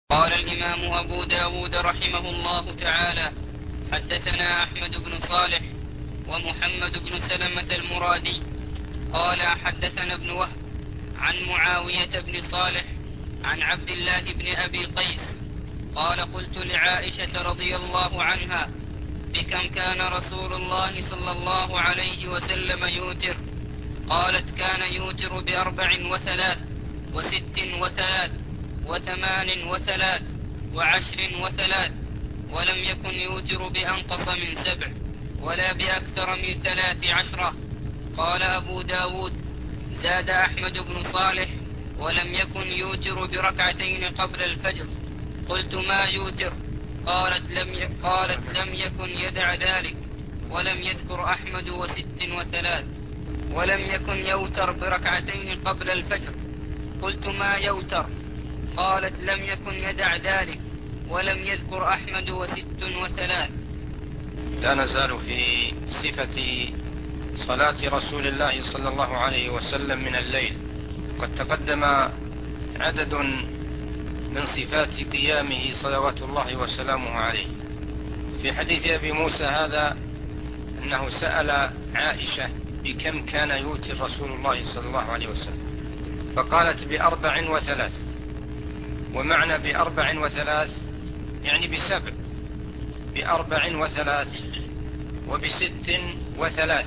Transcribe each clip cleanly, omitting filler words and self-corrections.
قال الإمام أبو داود رحمه الله تعالى: حدثنا أحمد بن صالح ومحمد بن سلمة المرادي قال حدثنا ابن وهب عن معاوية بن صالح عن عبد الله بن أبي قيس قال: قلت لعائشة رضي الله عنها: بكم كان رسول الله صلى الله عليه وسلم يوتر؟ قالت: كان يوتر ب4 و3 و6 و3 و8 و3 و10 و3، ولم يكن يوتر بأنقص من 7 ولا بأكثر من 13. قال أبو داود: زاد أحمد بن صالح: ولم يكن يوتر بركعتين قبل الفجر. قلت: ما يوتر؟ قالت: لم يكن يدع ذلك. ولم يذكر أحمد 6 و3. ولم يكن يوتر بركعتين قبل الفجر. قلت: ما يوتر؟ قالت: لم يكن يدع ذلك. ولم يذكر أحمد 6 و3. لا نزال في صفة صلاة رسول الله صلى الله عليه وسلم من الليل. قد تقدم عدد من صفات قيامه صلوات الله وسلامه عليه. في حديث أبي موسى هذا أنه سأل عائشة: بكم كان يوتر رسول الله صلى الله عليه وسلم؟ فقالت: ب4 و3. ومعنى ب4 و3 يعني ب7، ب4 و3 وب6 و3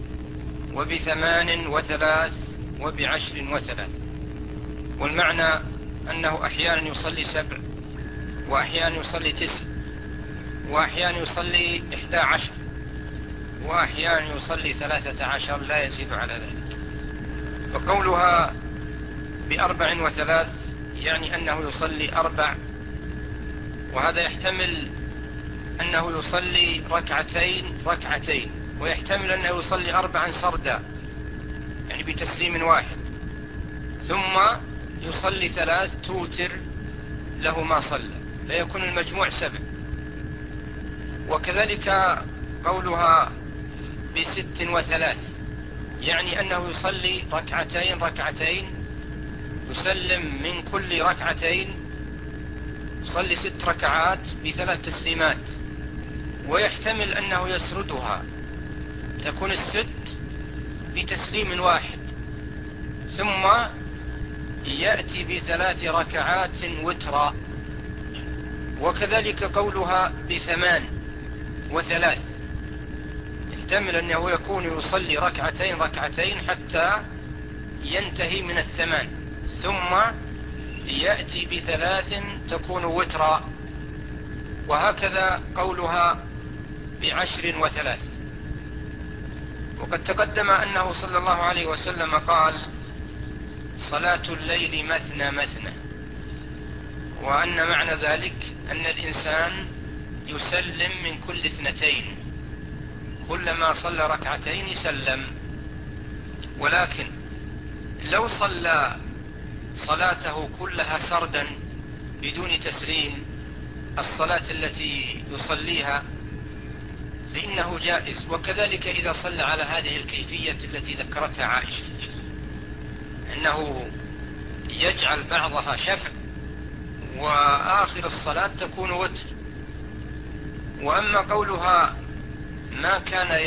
وب8 و3 وب10 و3. والمعنى أنه أحيانا يصلي 7 وأحيانا يصلي 9 وأحيانا يصلي 11 وأحيانا يصلي 13 لا يزيد على ذلك. فقولها ب4 و3 يعني أنه يصلي 4، وهذا يحتمل أنه يصلي ركعتين، ويحتمل أنه يصلي 4 سردا يعني بتسليم واحد، ثم يصلي 3 توتر له ما صلى، فيكون المجموع 7. وكذلك قولها ب6 و3 يعني أنه يصلي ركعتين يسلم من كل ركعتين، يصلي 6 ركعات ب3 تسليمات، ويحتمل أنه يسردها، تكون 6 بتسليم واحد، ثم يأتي ب3 ركعات وترا. وكذلك قولها ب8 و3 يحتمل أنه يكون يصلي ركعتين حتى ينتهي من 8، ثم يأتي ب3 تكون وترا. وهكذا قولها ب10 و3. وقد تقدم أنه صلى الله عليه وسلم قال: صلاة الليل مثنى مثنى، وأن معنى ذلك أن الإنسان يسلم من كل 2، كلما صلى ركعتين سلم. ولكن لو صلى صلاته كلها سردا بدون تسليم، الصلاة التي يصليها، فإنه جائز. وكذلك إذا صلى على هذه الكيفية التي ذكرتها عائشة، أنه يجعل بعضها شفع وآخر الصلاة تكون وتر. وأما قولها ما كان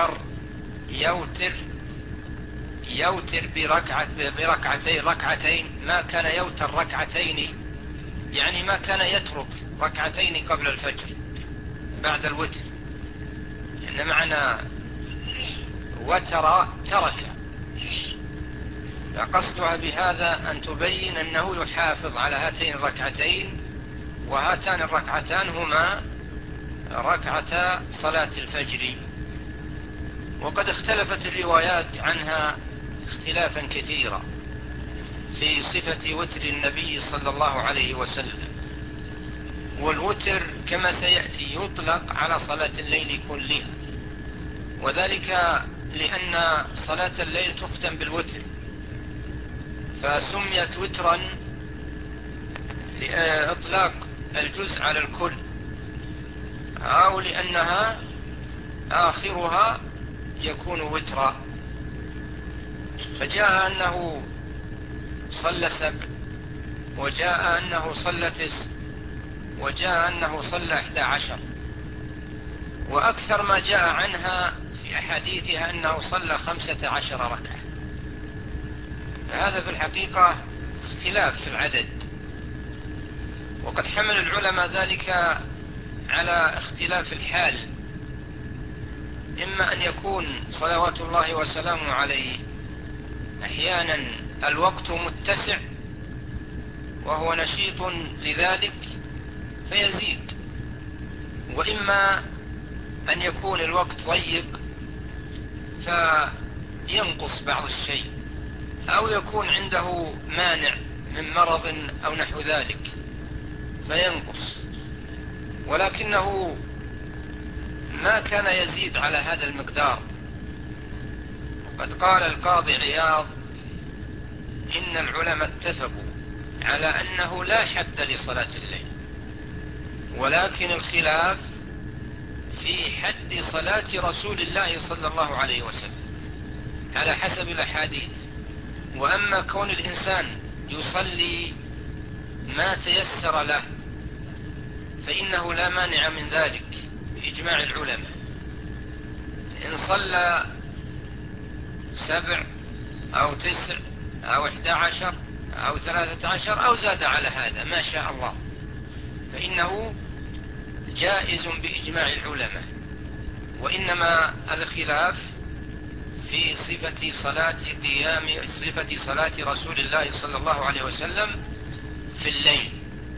يوتر بركعتين، ما كان يوتر ركعتين يعني ما كان يترك ركعتين قبل الفجر بعد الوتر، إن معنى وتر ترك. فقصدها بهذا أن تبين أنه يحافظ على هاتين الركعتين، وهاتان الركعتان هما ركعتا صلاة الفجر. وقد اختلفت الروايات عنها اختلافا كثيرا في صفة وتر النبي صلى الله عليه وسلم. والوتر كما سيأتي يطلق على صلاة الليل كلها، وذلك لأن صلاة الليل تختم بالوتر، فسميت وترا لإطلاق الجزء على الكل، أو لأنها آخرها يكون وترا. فجاء أنه صلى 7، وجاء أنه صلى وجاء أنه صلى 11، وأكثر ما جاء عنها في أحاديثها أنه صلى 15 ركعة. فهذا في الحقيقة اختلاف في العدد، وقد حمل العلماء ذلك على اختلاف الحال، إما أن يكون صلوات الله وسلامه عليه أحيانا الوقت متسع وهو نشيط لذلك فيزيد، وإما أن يكون الوقت ضيق فينقص بعض الشيء، أو يكون عنده مانع من مرض أو نحو ذلك فينقص، ولكنه ما كان يزيد على هذا المقدار. وقد قال القاضي عياض إن العلماء اتفقوا على أنه لا حد لصلاة الليل، ولكن الخلاف في حد صلاة رسول الله صلى الله عليه وسلم على حسب الأحاديث. وأما كون الإنسان يصلي ما تيسر له فإنه لا مانع من ذلك بإجماع العلماء، إن صلى 7 أو 9 أو 11 أو 13 أو زاد على هذا ما شاء الله، فإنه جائز بإجماع العلماء. وإنما الخلاف في صفة صلاة رسول الله صلى الله عليه وسلم في الليل.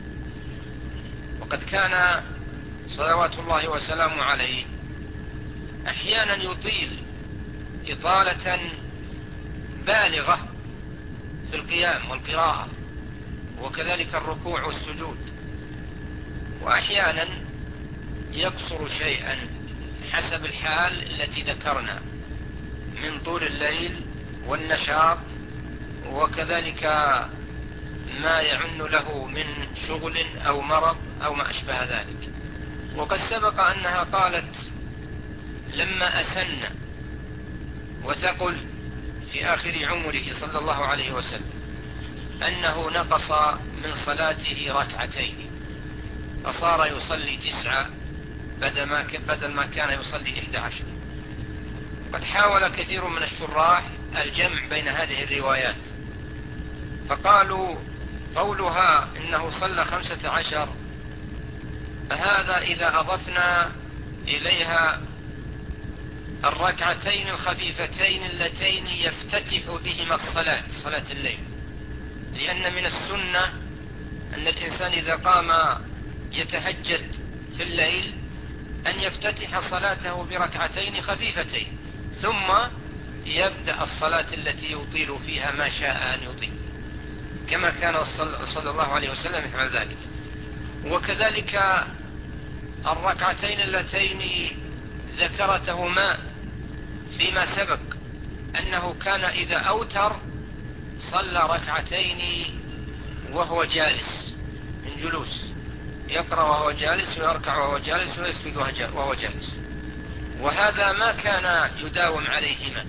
وقد كان صلوات الله وسلامه عليه أحيانا يطيل إطالة بالغة في القيام والقراءة، وكذلك الركوع والسجود، وأحيانا يقصر شيئا حسب الحال التي ذكرنا من طول الليل والنشاط، وكذلك ما يعن له من شغل أو مرض أو ما أشبه ذلك. وقد سبق أنها قالت لما أسن وثقل في آخر عمره صلى الله عليه وسلم أنه نقص من صلاته ركعتين، فصار يصلي 9 بدل ما كان يصلي 11. قد حاول كثير من الشراح الجمع بين هذه الروايات، فقالوا قولها إنه صلى 15 هذا إذا أضفنا إليها الركعتين الخفيفتين اللتين يفتتح بهما صلاة الليل، لأن من السنة أن الإنسان إذا قام يتهجد في الليل أن يفتتح صلاته بركعتين خفيفتين، ثم يبدأ الصلاة التي يطيل فيها ما شاء أن يطيل، كما كان صلى الله عليه وسلم يفعل ذلك. وكذلك الركعتين اللتين ذكرتهما فيما سبق أنه كان إذا أوتر صلى ركعتين وهو جالس من جلوس، يقرأ وهو جالس ويركع وهو جالس ويسجد وهو جالس، وهذا ما كان يداوم عليهما.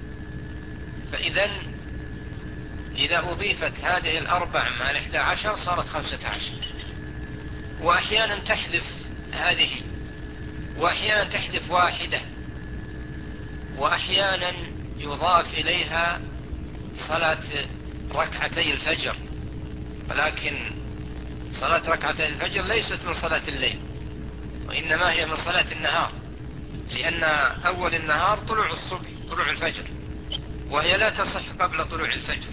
إذا أضيفت هذه 4 مع 11 صارت 15، وأحيانا تحذف هذه، وأحيانا تحذف 1، وأحيانا يضاف إليها صلاة ركعتي الفجر، ولكن صلاة ركعتي الفجر ليست من صلاة الليل، وإنما هي من صلاة النهار، لأن أول النهار طلوع الصبح، طلوع الفجر، وهي لا تصح قبل طلوع الفجر.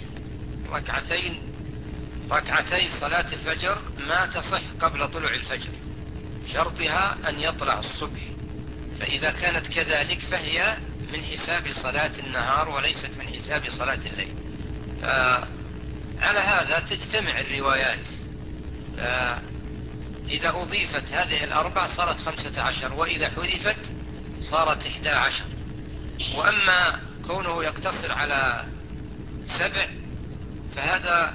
ركعتي صلاة الفجر ما تصح قبل طلوع الفجر، شرطها أن يطلع الصبح، فإذا كانت كذلك فهي من حساب صلاة النهار وليست من حساب صلاة الليل. على هذا تجتمع الروايات، إذا أضيفت هذه 4 صارت 15، وإذا حذفت صارت 11. وأما كونه يقتصر على 7 فهذا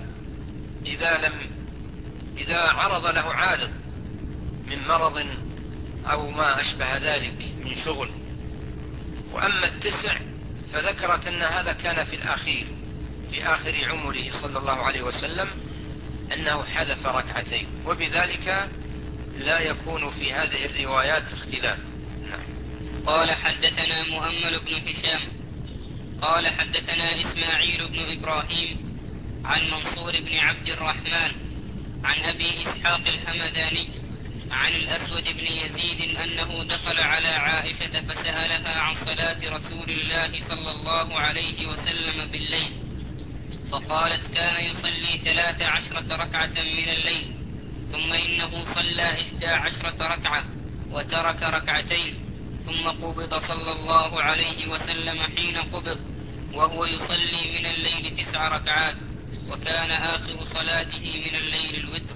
إذا عرض له عارض من مرض أو ما أشبه ذلك من شغل. وأما 9 فذكرت أن هذا كان في آخر عمره صلى الله عليه وسلم أنه حذف ركعتين، وبذلك لا يكون في هذه الروايات اختلاف. نعم. قال حدثنا مؤمل بن هشام قال حدثنا إسماعيل بن إبراهيم عن منصور بن عبد الرحمن عن أبي إسحاق الهمداني عن الأسود بن يزيد أنه دخل على عائشة فسألها عن صلاة رسول الله صلى الله عليه وسلم بالليل، فقالت كان يصلي 13 ركعة من الليل، ثم إنه صلى 11 ركعة وترك ركعتين، ثم قبض صلى الله عليه وسلم حين قبض وهو يصلي من الليل 9 ركعات، وكان آخر صلاته من الليل الوتر.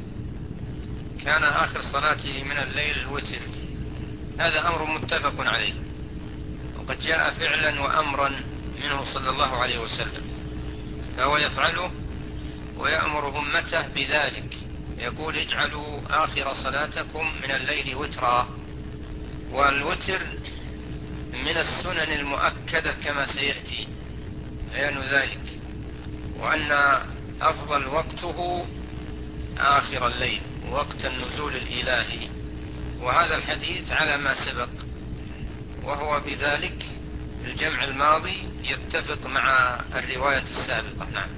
كان آخر صلاته من الليل الوتر، هذا أمر متفق عليه، وقد جاء فعلا وأمرا منه صلى الله عليه وسلم، فهو يفعله ويأمر أمته بذلك، يقول اجعلوا آخر صلاتكم من الليل وترا. والوتر من السنن المؤكدة كما سيأتي بيان ذلك، وأن أفضل وقته آخر الليل وقت النزول الإلهي، وهذا الحديث على ما سبق، وهو بذلك الجمع الماضي يتفق مع الرواية السابقة. نعم.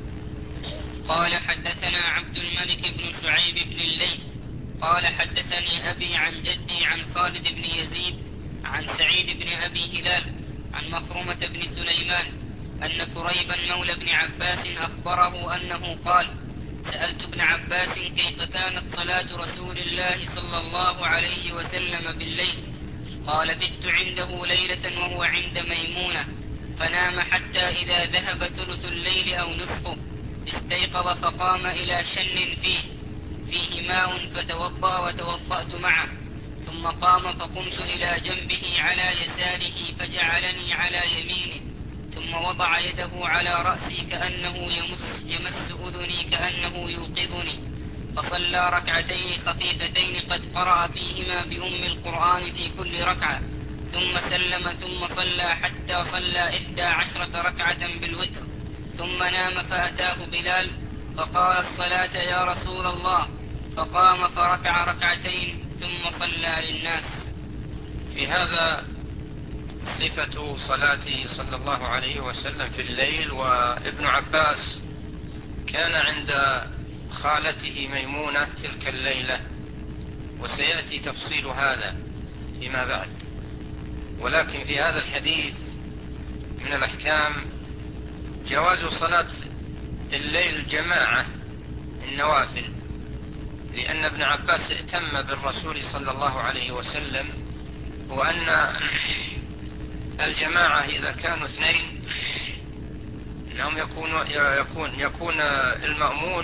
قال حدثنا عبد الملك بن شعيب بن الليث قال حدثني أبي عن جدي عن خالد بن يزيد عن سعيد بن أبي هلال عن مخرمة بن سليمان أن كريبا مولى بن عباس أخبره أنه قال سألت ابن عباس كيف كانت صلاة رسول الله صلى الله عليه وسلم بالليل، قال بت عنده ليلة وهو عند ميمونة، فنام حتى إذا ذهب ثلث الليل أو نصفه استيقظ فقام إلى شن فيه ماء فتوضأ وتوضأت معه، ثم قام فقمت إلى جنبه على يساره فجعلني على يمينه، ثم وضع يده على رأسي كأنه يمس أذني كأنه يوقظني، فصلى ركعتين خفيفتين قد قرأ فيهما بأم القرآن في كل ركعة، ثم سلم ثم صلى حتى صلى 11 ركعة بالوتر، ثم نام فأتاه بلال فقال الصلاة يا رسول الله، فقام فركع ركعتين ثم صلى للناس. في هذا صفة صلاته صلى الله عليه وسلم في الليل. وابن عباس كان عند خالته ميمونة تلك الليلة، وسيأتي تفصيل هذا فيما بعد، ولكن في هذا الحديث من الأحكام جواز صلاة الليل جماعة النوافل، لأن ابن عباس اهتم بالرسول صلى الله عليه وسلم، وأن الجماعة إذا كانوا 2 أنهم يكون المأمون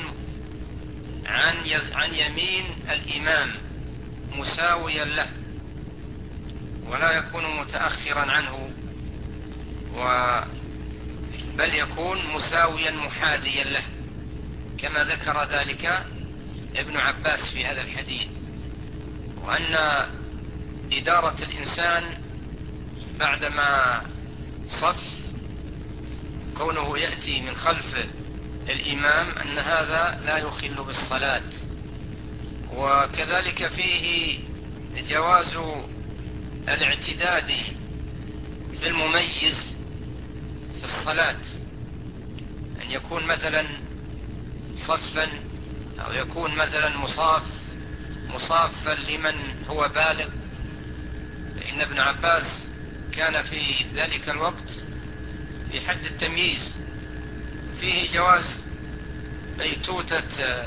عن يمين الإمام مساويا له، ولا يكون متأخرا عنه، بل يكون مساويا محاذيا له، كما ذكر ذلك ابن عباس في هذا الحديث. وأن إدارة الإنسان بعدما صف كونه يأتي من خلف الإمام أن هذا لا يخل بالصلاة. وكذلك فيه جواز الاعتداد بالمميز في الصلاة، أن يكون مثلا صفا، أو يكون مثلا مصافا لمن هو بالغ، فإن ابن عباس كان في ذلك الوقت في حد التمييز. فيه جواز بيتوتة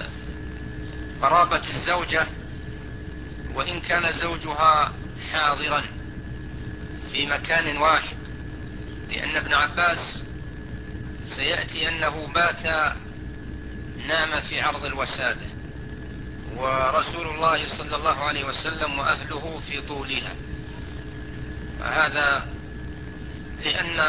قرابة الزوجة وإن كان زوجها حاضرا في مكان واحد، لأن ابن عباس سيأتي أنه بات نام في عرض الوسادة، ورسول الله صلى الله عليه وسلم وأهله في طولها، هذا لأن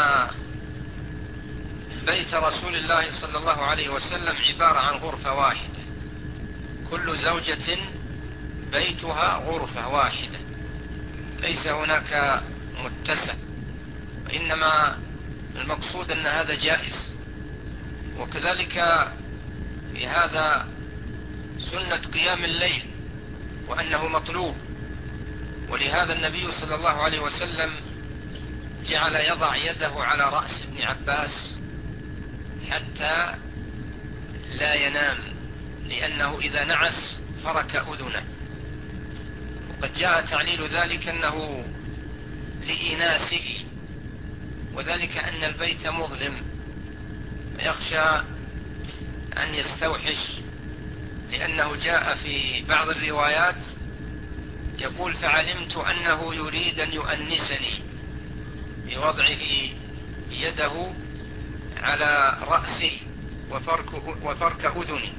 بيت رسول الله صلى الله عليه وسلم عبارة عن غرفة واحدة، كل زوجة بيتها غرفة واحدة، ليس هناك متسع، وإنما المقصود أن هذا جائز. وكذلك في هذا سنة قيام الليل، وأنه مطلوب. ولهذا النبي صلى الله عليه وسلم جعل يضع يده على رأس ابن عباس حتى لا ينام، لأنه إذا نعس فرك أذنه. وقد جاء تعليل ذلك أنه لإناسه، وذلك أن البيت مظلم فيخشى أن يستوحش، لأنه جاء في بعض الروايات يقول: فعلمت أنه يريد أن يؤنسني بوضعه يده على رأسه وفرك أذني.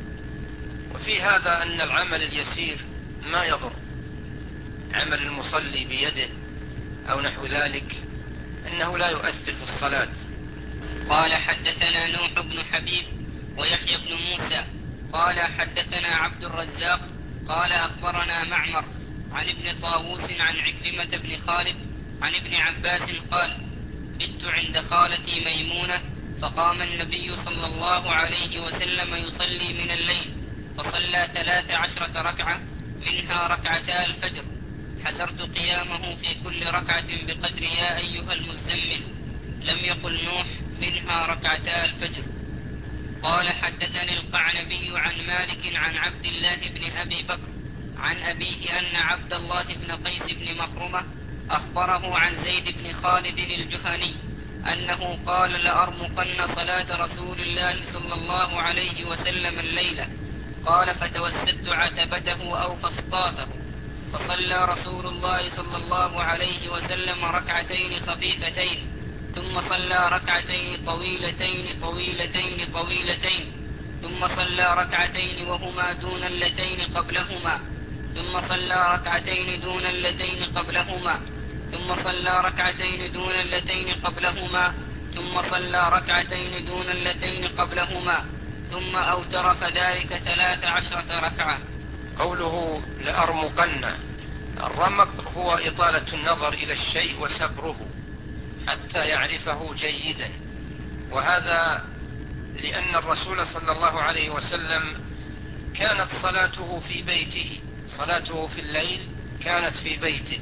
وفي هذا أن العمل اليسير ما يضر، عمل المصلي بيده أو نحو ذلك أنه لا يؤثر في الصلاة. قال: حدثنا نوح بن حبيب ويحيى بن موسى قال: حدثنا عبد الرزاق قال: أخبرنا معمر عن ابن طاووس عن عكرمة بن خالد عن ابن عباس قال: بت عند خالتي ميمونة، فقام النبي صلى الله عليه وسلم يصلي من الليل، فصلى 13 ركعة، منها ركعتا الفجر، حسرت قيامه في كل ركعة بقدر يا أيها المزمل. لم يقل نوح منها ركعتا الفجر. قال: حدثني القعنبي عن مالك عن عبد الله بن أبي بكر عن أبيه أن عبد الله بن قيس بن مخرمة أخبره عن زيد بن خالد الجهني أنه قال: لأرمقن صلاة رسول الله صلى الله عليه وسلم الليلة. قال: فتوسدت عتبته أو فسطاته، فصلى رسول الله صلى الله عليه وسلم ركعتين خفيفتين، ثم صلى ركعتين طويلتين طويلتين طويلتين، ثم صلى ركعتين وهما دون اللتين قبلهما، ثم صلى ركعتين دون اللتين قبلهما، ثم صلى ركعتين دون اللتين قبلهما، ثم صلى ركعتين دون اللتين قبلهما، ثم أوتر فذلك 13 ركعة. قوله لأرمقن، الرمق هو إطالة النظر إلى الشيء وسبره حتى يعرفه جيدا، وهذا لأن الرسول صلى الله عليه وسلم كانت صلاته في بيته، صلاته في الليل كانت في بيته.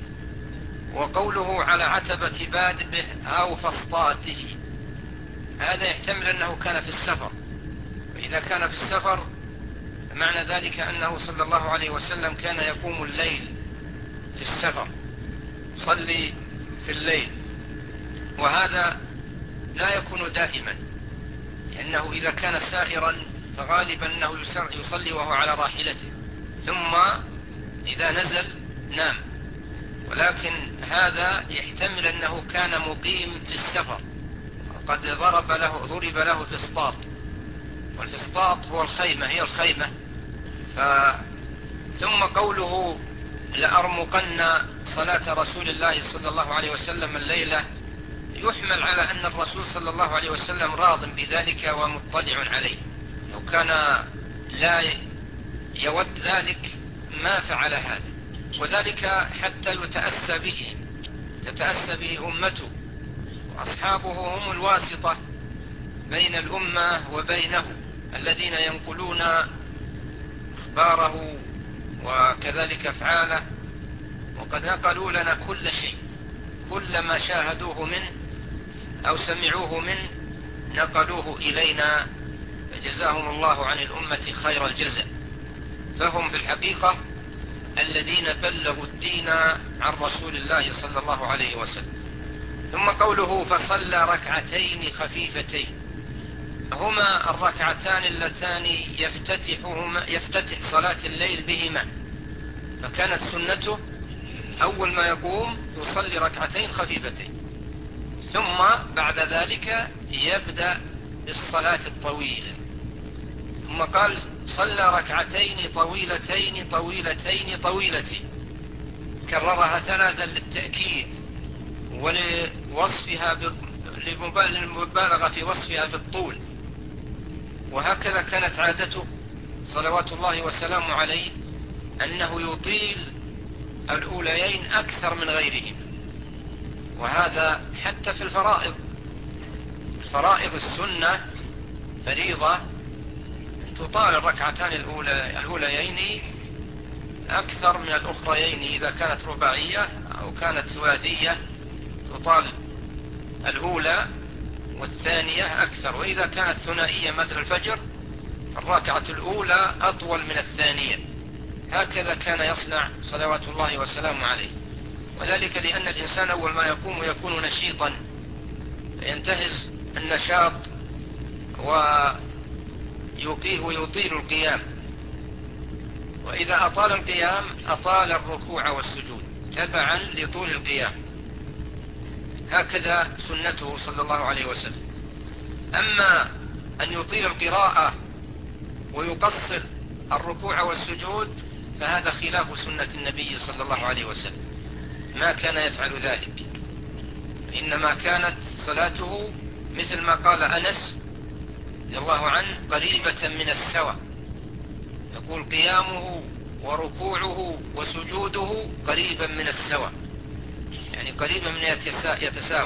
وقوله على عتبة بابه أو فسطاته، هذا يحتمل أنه كان في السفر، وإذا كان في السفر معنى ذلك أنه صلى الله عليه وسلم كان يقوم الليل في السفر، صلي في الليل. وهذا لا يكون دائما، لأنه إذا كان سائرا فغالبا أنه يصلي وهو على راحلته، ثم إذا نزل نام. ولكن هذا يحتمل أنه كان مقيم في السفر، قد ضرب له فسطاط، والفسطاط هو الخيمة، هي الخيمة. ثم قوله لأرمقن صلاة رسول الله صلى الله عليه وسلم الليلة يحمل على أن الرسول صلى الله عليه وسلم راض بذلك ومطلع عليه. لو كان لا يود ذلك ما فعل هذا، وذلك حتى تتأسى به أمته، وأصحابه هم الواسطة بين الأمة وبينه، الذين ينقلون أخباره وكذلك أفعاله، وقد نقلوا لنا كل شيء، كل ما شاهدوه منه أو سمعوه منه نقلوه إلينا، فجزاهم الله عن الأمة خير الجزاء. فهم في الحقيقة الذين بلغوا الدين عن رسول الله صلى الله عليه وسلم. ثم قوله فصلى ركعتين خفيفتين، هما الركعتان اللتان يفتتح صلاة الليل بهما، فكانت سنته أول ما يقوم يصلي ركعتين خفيفتين، ثم بعد ذلك يبدأ بالصلاة الطويلة. ثم قال صلى ركعتين طويلتين طويلتين طويلتين، كررها 3 للتأكيد ولوصفها للمبالغة في وصفها بالطول. وهكذا كانت عادته صلوات الله وسلامه عليه، أنه يطيل الأوليين أكثر من غيرهم. وهذا حتى في الفرائض السنة فريضة تطال الركعتان الأوليين أكثر من الأخريين إذا كانت رباعية أو كانت ثلاثية تطال الأولى والثانية أكثر، وإذا كانت ثنائية مثل الفجر الركعة الأولى أطول من الثانية. هكذا كان يصنع صلوات الله وسلامه عليه، وذلك لأن الإنسان أول ما يقوم يكون نشيطا فينتهز النشاط ويطيل القيام، وإذا أطال القيام أطال الركوع والسجود تبعا لطول القيام. هكذا سنته صلى الله عليه وسلم. أما أن يطيل القراءة ويقصر الركوع والسجود فهذا خلاف سنة النبي صلى الله عليه وسلم، ما كان يفعل ذلك، إنما كانت صلاته مثل ما قال أنس رضي الله عنه قريبة من السواء، يقول قيامه وركوعه وسجوده قريبا من السواء، يعني قريبا من يتساوى.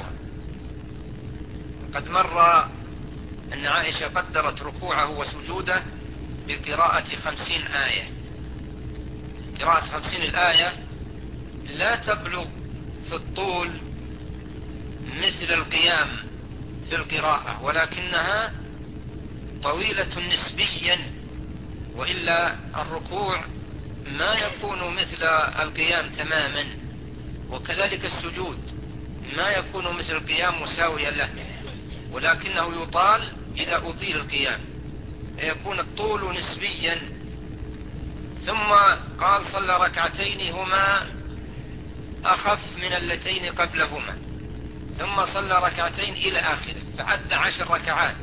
قد مر أن عائشة قدرت ركوعه وسجوده بقراءة 50 آية. قراءة 50 الآية لا تبلغ في الطول مثل القيام في القراءة، ولكنها طويلة نسبيا، وإلا الركوع ما يكون مثل القيام تماما، وكذلك السجود ما يكون مثل القيام مساويا له، ولكنه يطال إذا أطيل القيام فيكون الطول نسبيا. ثم قال صلى ركعتين هما أخف من اللتين قبلهما، ثم صلى ركعتين إلى آخره، فعد 10 ركعات،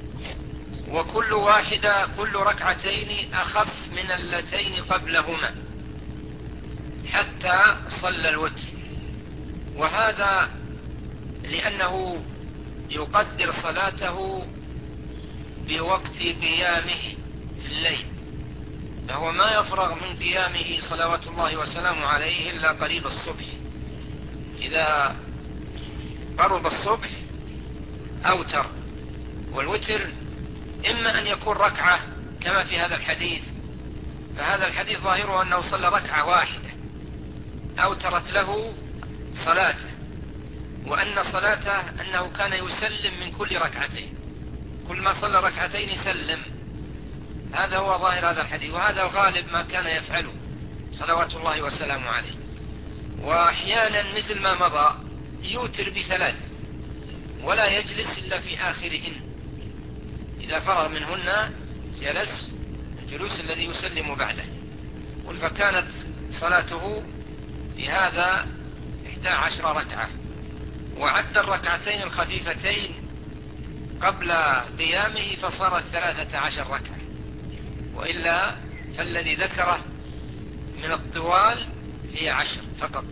كل ركعتين أخف من اللتين قبلهما حتى صلى الوتر. وهذا لأنه يقدر صلاته بوقت قيامه في الليل، فهو ما يفرغ من قيامه صلوات الله وسلامه عليه إلا قريب الصبح. إذا قرب الصبح أوتر، والوتر إما أن يكون ركعة كما في هذا الحديث، فهذا الحديث ظاهره أنه صلى ركعة واحدة أوترت له صلاته، وأن صلاته أنه كان يسلم من كل ركعتين، كل ما صلى ركعتين يسلم. هذا هو ظاهر هذا الحديث، وهذا غالب ما كان يفعله صلوات الله وسلامه عليه. وأحيانا مثل ما مضى يوتر ب3 ولا يجلس إلا في آخرهن، إذا فرغ منهن جلس الجلوس الذي يسلم بعده. فكانت صلاته في هذا 11 ركعة، وعد الركعتين الخفيفتين قبل قيامه فصارت 13 ركعة، وإلا فالذي ذكره من الطوال هي 10 فقط،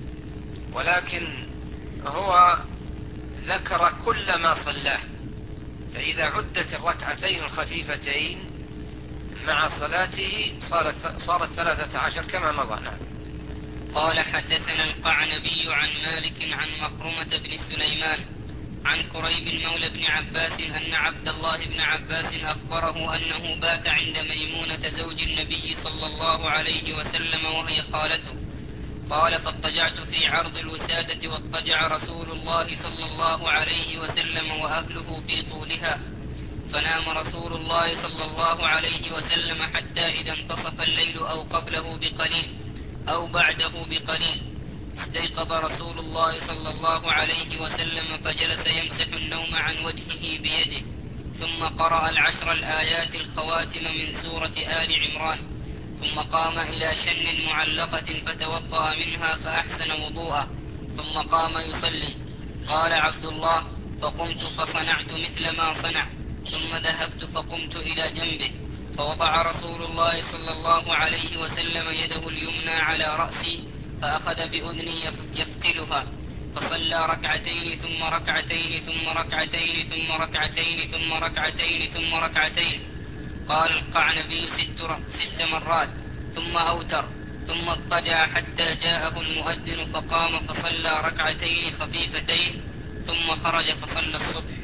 ولكن هو ذكر كل ما صلاه، فإذا عدت الركعتين الخفيفتين مع صلاته صارت 13 كما مضى. نعم. قال حدثنا القعنبي عن مالك عن مخرمة بن سليمان عن كريب مولى بن عباس أن عبد الله بن عباس أخبره أنه بات عند ميمونة زوج النبي صلى الله عليه وسلم وهي خالته. قال فاضطجعت في عرض الوسادة واضطجع رسول الله صلى الله عليه وسلم وأهله في طولها، فنام رسول الله صلى الله عليه وسلم حتى إذا انتصف الليل أو قبله بقليل أو بعده بقليل استيقظ رسول الله صلى الله عليه وسلم فجلس يمسح النوم عن وجهه بيده، ثم قرأ 10 الآيات الخواتم من سورة آل عمران، ثم قام إلى شن معلقة فتوضأ منها فأحسن وضوءه، ثم قام يصلي. قال عبد الله فقمت فصنعت مثل ما صنع، ثم ذهبت فقمت إلى جنبه فوضع رسول الله صلى الله عليه وسلم يده اليمنى على رأسي فأخذ بأذني يفتلها، فصلى ركعتين ثم ركعتين ثم ركعتين ثم ركعتين ثم ركعتين ثم ركعتين. قال القعنبي 6 مرات، ثم أوتر، ثم اضطجع حتى جاءه المؤذن فقام فصلى ركعتين خفيفتين، ثم خرج فصلى الصبح.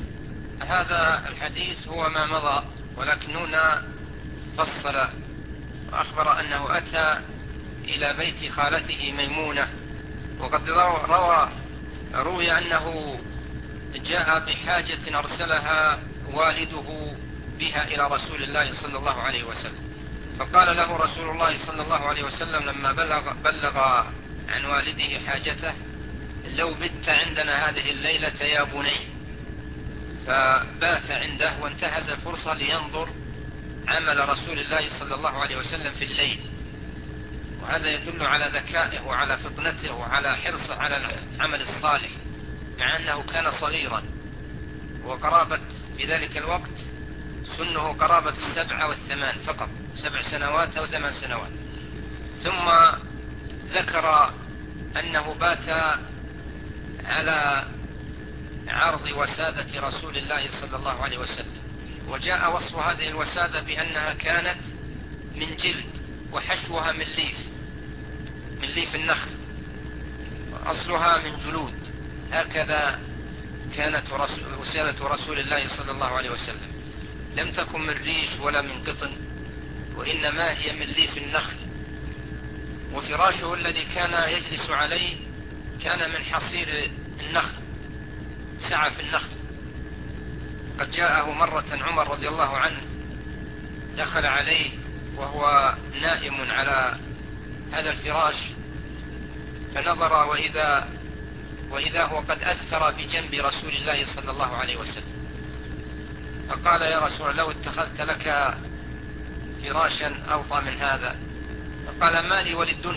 هذا الحديث هو ما مضى، ولكن هنا فصل وأخبر أنه أتى إلى بيت خالته ميمونة. وقد روي أنه جاء بحاجة أرسلها والده بها إلى رسول الله صلى الله عليه وسلم، فقال له رسول الله صلى الله عليه وسلم لما بلغ عن والده حاجته: لو بت عندنا هذه الليلة يا بني. فبات عنده وانتهز الفرصة لينظر عمل رسول الله صلى الله عليه وسلم في الليل، وهذا يدل على ذكائه وعلى فطنته وعلى حرصه على العمل الصالح، مع أنه كان صغيرا، وقرابة بذلك الوقت سنه قرابة 7 و8 فقط، 7 سنوات أو 8 سنوات. ثم ذكر أنه بات على عرض وسادة رسول الله صلى الله عليه وسلم، وجاء وصف هذه الوسادة بأنها كانت من جلد وحشوها من ليف النخل، أصلها من جلود. هكذا كانت وسادة رسول الله صلى الله عليه وسلم، لم تكن من ريش ولا من قطن، وإنما هي من ليف النخل. وفراشه الذي كان يجلس عليه كان من حصير النخل، سعف النخل. قد جاءه مرة عمر رضي الله عنه، دخل عليه وهو نائم على هذا الفراش، فنظر وإذا هو قد أثر في جنب رسول الله صلى الله عليه وسلم، فقال: يا رسول الله، لو اتخذت لك فراشا أوطى من هذا. فقال: مالي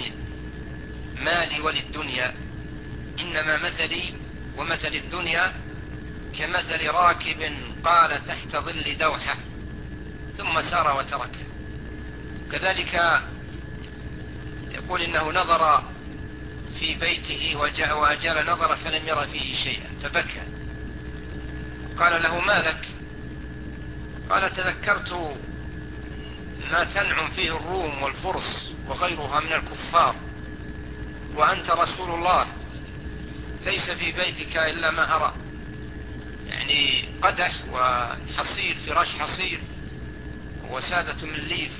وللدنيا، إنما مثلي ومثل الدنيا كمثل راكب قال تحت ظل دوحة ثم سار وتركه. كذلك يقول إنه نظر في بيته وأجال نظر فلم يرى فيه شيئا فبكى. قال له: ما لك؟ قال: تذكرت ما تنعم فيه الروم والفرس وغيرها من الكفار، وأنت رسول الله، ليس في بيتك إلا ما أرى، يعني قدح وحصير، فراش حصير وسادة من ليف،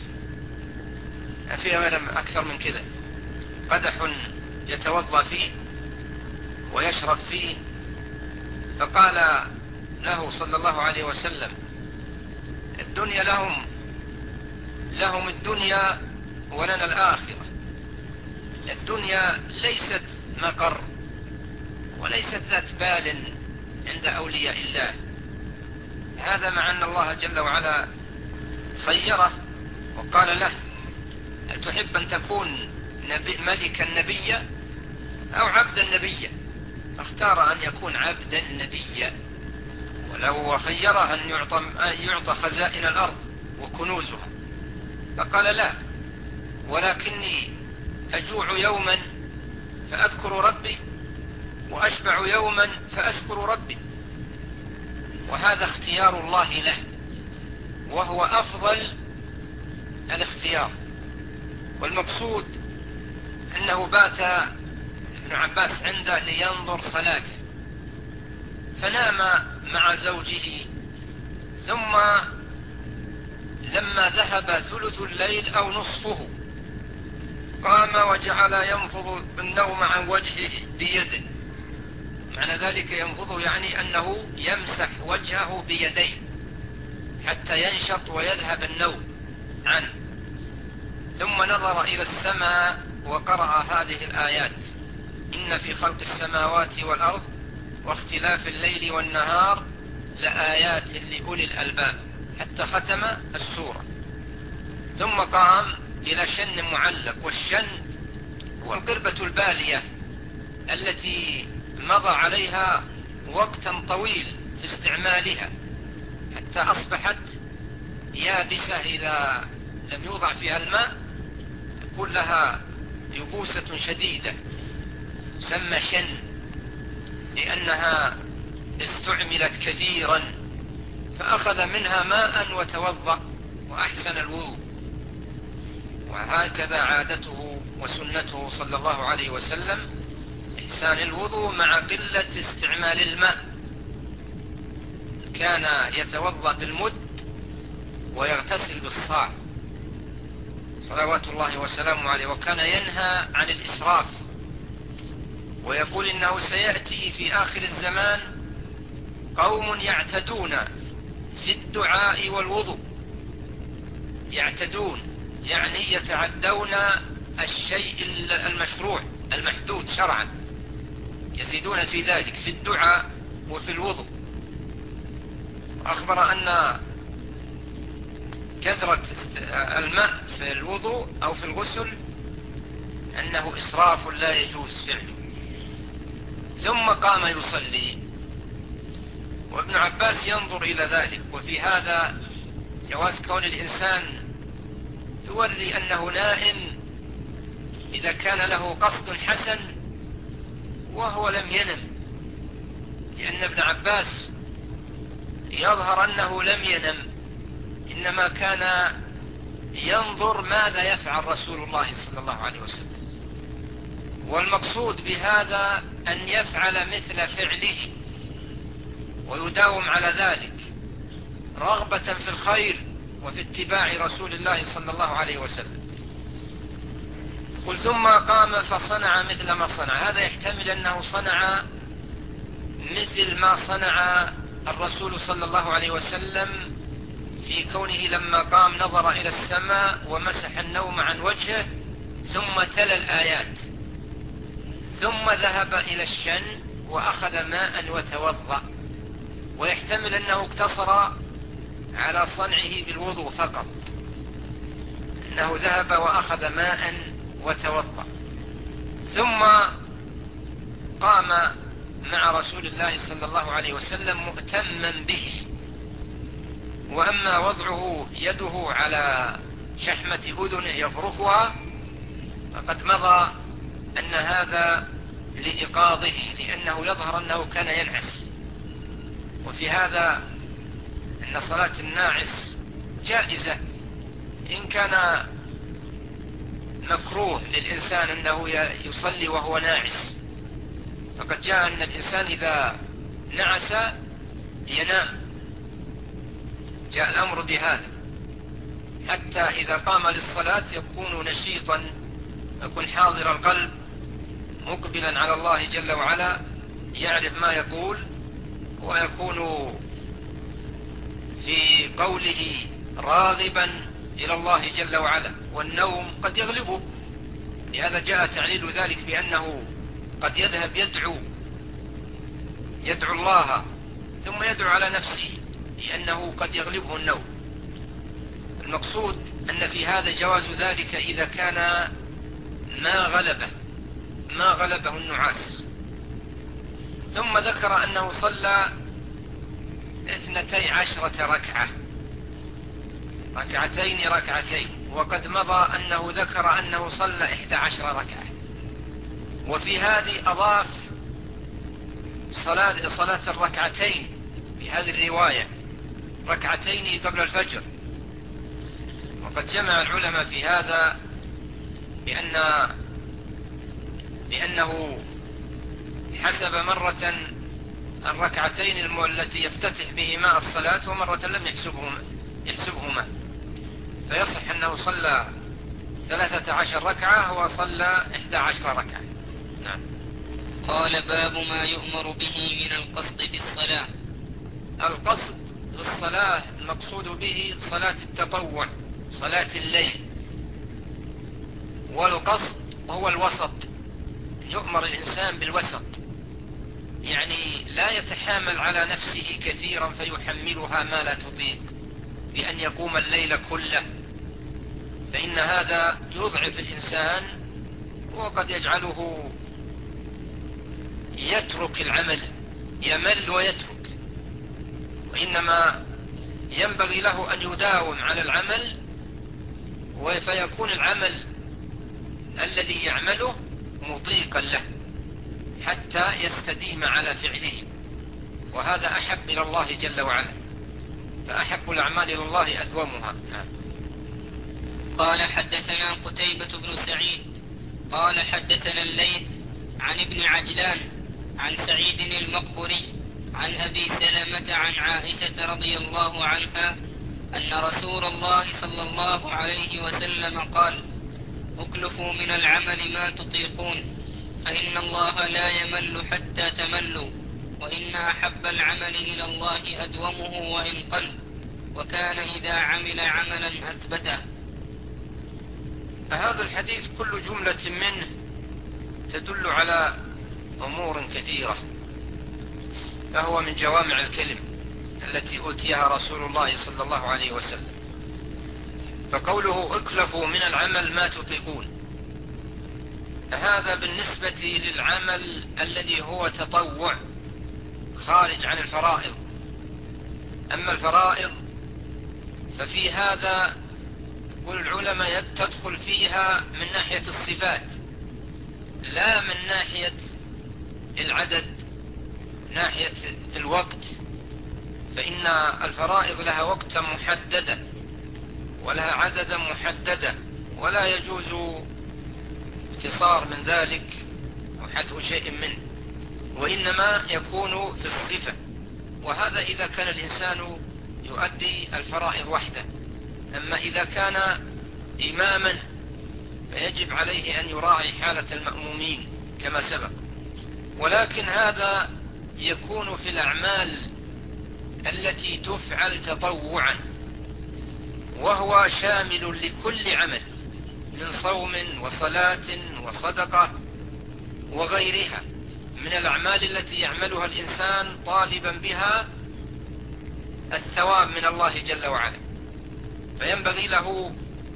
فيها أكثر من كذا، قدح يتوضأ فيه ويشرب فيه. فقال له صلى الله عليه وسلم: الدنيا لهم الدنيا ولنا الآخرة. الدنيا ليست مقر وليست ذات بال عند أولياء الله، هذا مع أن الله جل وعلا خيره وقال له: هل تحب أن تكون ملكا نبيا أو عبدا نبيا؟ فاختار أن يكون عبدا نبيا، ولو خيره أن يعطى خزائن الأرض وكنوزها، فقال: لا، ولكني أجوع يوما فأذكر ربي، وأشبع يوما فأشكر ربي. وهذا اختيار الله له، وهو أفضل الاختيار. والمقصود أنه بات ابن عباس عنده لينظر صلاته، فنام مع زوجه، ثم لما ذهب ثلث الليل أو نصفه قام وجعل ينفض النوم عن وجهه بيده. معنى ذلك ينفضه يعني أنه يمسح وجهه بيديه حتى ينشط ويذهب النوم عنه. ثم نظر إلى السماء وقرأ هذه الآيات: إن في خلق السماوات والأرض واختلاف الليل والنهار لآيات لأولي الألباب، حتى ختم السورة. ثم قام إلى شن معلق، والشن هو القربة البالية التي مضى عليها وقتا طويل في استعمالها حتى أصبحت يابسة، إذا لم يوضع فيها الماء تكون لها يبوسة شديدة، تسمى شن، لأنها استعملت كثيرا. فأخذ منها ماء وتوضأ وأحسن الوضوء. وهكذا عادته وسنته صلى الله عليه وسلم، إحسان الوضوء مع قلة استعمال الماء. كان يتوضأ بالمد ويغتسل بالصاع، صلوات الله وسلامه عليه، وكان ينهى عن الإسراف، ويقول إنه سيأتي في آخر الزمان قوم يعتدون في الدعاء والوضوء. يعتدون يعني يتعدون الشيء المشروع المحدود شرعا، يزيدون في ذلك في الدعاء وفي الوضوء. أخبر أن كثرة الماء في الوضوء أو في الغسل أنه إسراف لا يجوز فعله. ثم قام يصلي، وابن عباس ينظر إلى ذلك، وفي هذا جواز كون الإنسان يوري أنه نائم إذا كان له قصد حسن وهو لم ينم، لأن ابن عباس يظهر أنه لم ينم، إنما كان ينظر ماذا يفعل رسول الله صلى الله عليه وسلم، والمقصود بهذا أن يفعل مثل فعله ويداوم على ذلك رغبة في الخير وفي اتباع رسول الله صلى الله عليه وسلم. قل ثم قام فصنع مثل ما صنع. هذا يحتمل أنه صنع مثل ما صنع الرسول صلى الله عليه وسلم في كونه لما قام نظر إلى السماء ومسح النوم عن وجهه ثم تلا الآيات، ثم ذهب إلى الشن وأخذ ماء وتوضأ. ويحتمل أنه اقتصر على صنعه بالوضوء فقط، أنه ذهب وأخذ ماء وتوضأ، ثم قام مع رسول الله صلى الله عليه وسلم مؤتما به. وأما وضعه يده على شحمة أذنه يفركها فقد مضى أن هذا لإيقاظه، لأنه يظهر أنه كان ينعس. وفي هذا أن صلاة الناعس جائزة، إن كان مكروه للإنسان أنه يصلي وهو ناعس، فقد جاء أن الإنسان إذا نعس ينام، جاء الأمر بهذا، حتى إذا قام للصلاة يكون نشيطا، يكون حاضر القلب مقبلا على الله جل وعلا، يعرف ما يقول، ويكون في قوله راغبا إلى الله جل وعلا. والنوم قد يغلبه، لهذا جاء تعليل ذلك بأنه قد يذهب يدعو الله ثم يدعو على نفسه، لأنه قد يغلبه النوم. المقصود أن في هذا جواز ذلك إذا كان ما غلبه النعاس. ثم ذكر أنه صلى 12 ركعة، ركعتين، وقد مضى أنه ذكر أنه صلى 11 ركعة. وفي هذه أضاف صلاة الركعتين في هذه الرواية، ركعتين قبل الفجر. وقد جمع العلماء في هذا بأنه حسب مرة الركعتين التي يفتتح بهما الصلاة، ومرة لم يحسبهما، فيصح أنه صلى 13 ركعة هو صلى 11 ركعة. نعم. قال باب ما يؤمر به من القصد في الصلاة. القصد في الصلاة المقصود به صلاة التطوع، صلاة الليل. والقصد هو الوسط، يؤمر الإنسان بالوسط، يعني لا يتحامل على نفسه كثيرا فيحملها ما لا تطيق بأن يقوم الليل كله، فإن هذا يضعف الإنسان وقد يجعله يترك العمل، يمل ويترك. وإنما ينبغي له أن يداوم على العمل، فيكون العمل الذي يعمله مطيقا له حتى يستديم على فعله، وهذا أحب إلى الله جل وعلا، فأحب الأعمال إلى الله أدومها. نعم. قال حدثنا قتيبة بن سعيد قال حدثنا الليث عن ابن عجلان عن سعيد المقبري عن أبي سلمة عن عائشة رضي الله عنها أن رسول الله صلى الله عليه وسلم قال: اكلفوا من العمل ما تطيقون، فإن الله لا يمل حتى تملوا، وإن أحب العمل إلى الله أدومه وإن قل، وكان إذا عمل عملا أثبته. هذا الحديث كل جملة منه تدل على أمور كثيرة، فهو من جوامع الكلم التي أوتيها رسول الله صلى الله عليه وسلم. فقوله اكلفوا من العمل ما تطيقون، هذا بالنسبة للعمل الذي هو تطوع خارج عن الفرائض. أما الفرائض ففي هذا يقول العلماء تدخل فيها من ناحية الصفات لا من ناحية العدد، ناحية الوقت، فإن الفرائض لها وقتا محددا ولها عددا محددا، ولا يجوز اختصار من ذلك أو حذف شيء منه، وإنما يكون في الصفة. وهذا إذا كان الإنسان يؤدي الفرائض وحده. أما إذا كان إماما فيجب عليه أن يراعي حالة المأمومين كما سبق. ولكن هذا يكون في الأعمال التي تفعل تطوعا، وهو شامل لكل عمل من صوم وصلاة وصدقة وغيرها من الأعمال التي يعملها الإنسان طالبا بها الثواب من الله جل وعلا. فينبغي له